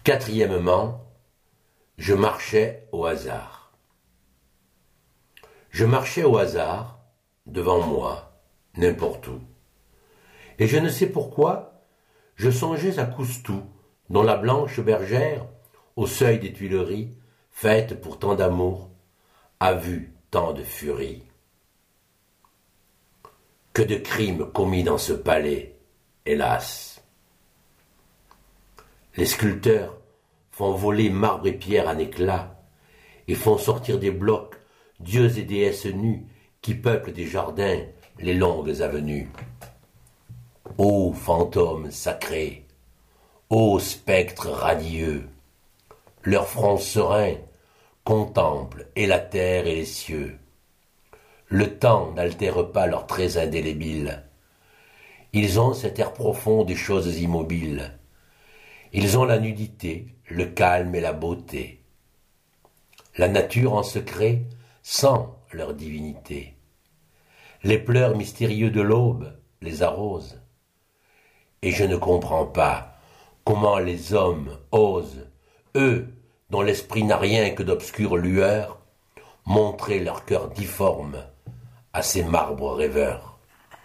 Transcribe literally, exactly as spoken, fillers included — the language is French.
Quatrièmement, je marchais au hasard. Je marchais au hasard, devant moi, n'importe où. Et je ne sais pourquoi, je songeais à Coustou, dont la blanche bergère, au seuil des Tuileries, faite pour tant d'amour, a vu tant de furie. Que de crimes commis dans ce palais, hélas! Les sculpteurs font voler marbre et pierre en éclats, et font sortir des blocs dieux et déesses nus qui peuplent des jardins les longues avenues. Ô fantômes sacrés, ô spectres radieux, leur front serein contemple et la terre et les cieux. Le temps n'altère pas leurs traits indélébiles. Ils ont cet air profond des choses immobiles. Ils ont la nudité, le calme et la beauté. La nature en secret sent leur divinité. Les pleurs mystérieux de l'aube les arrosent. Et je ne comprends pas comment les hommes osent, eux dont l'esprit n'a rien que d'obscures lueurs, montrer leur cœur difforme à ces marbres rêveurs.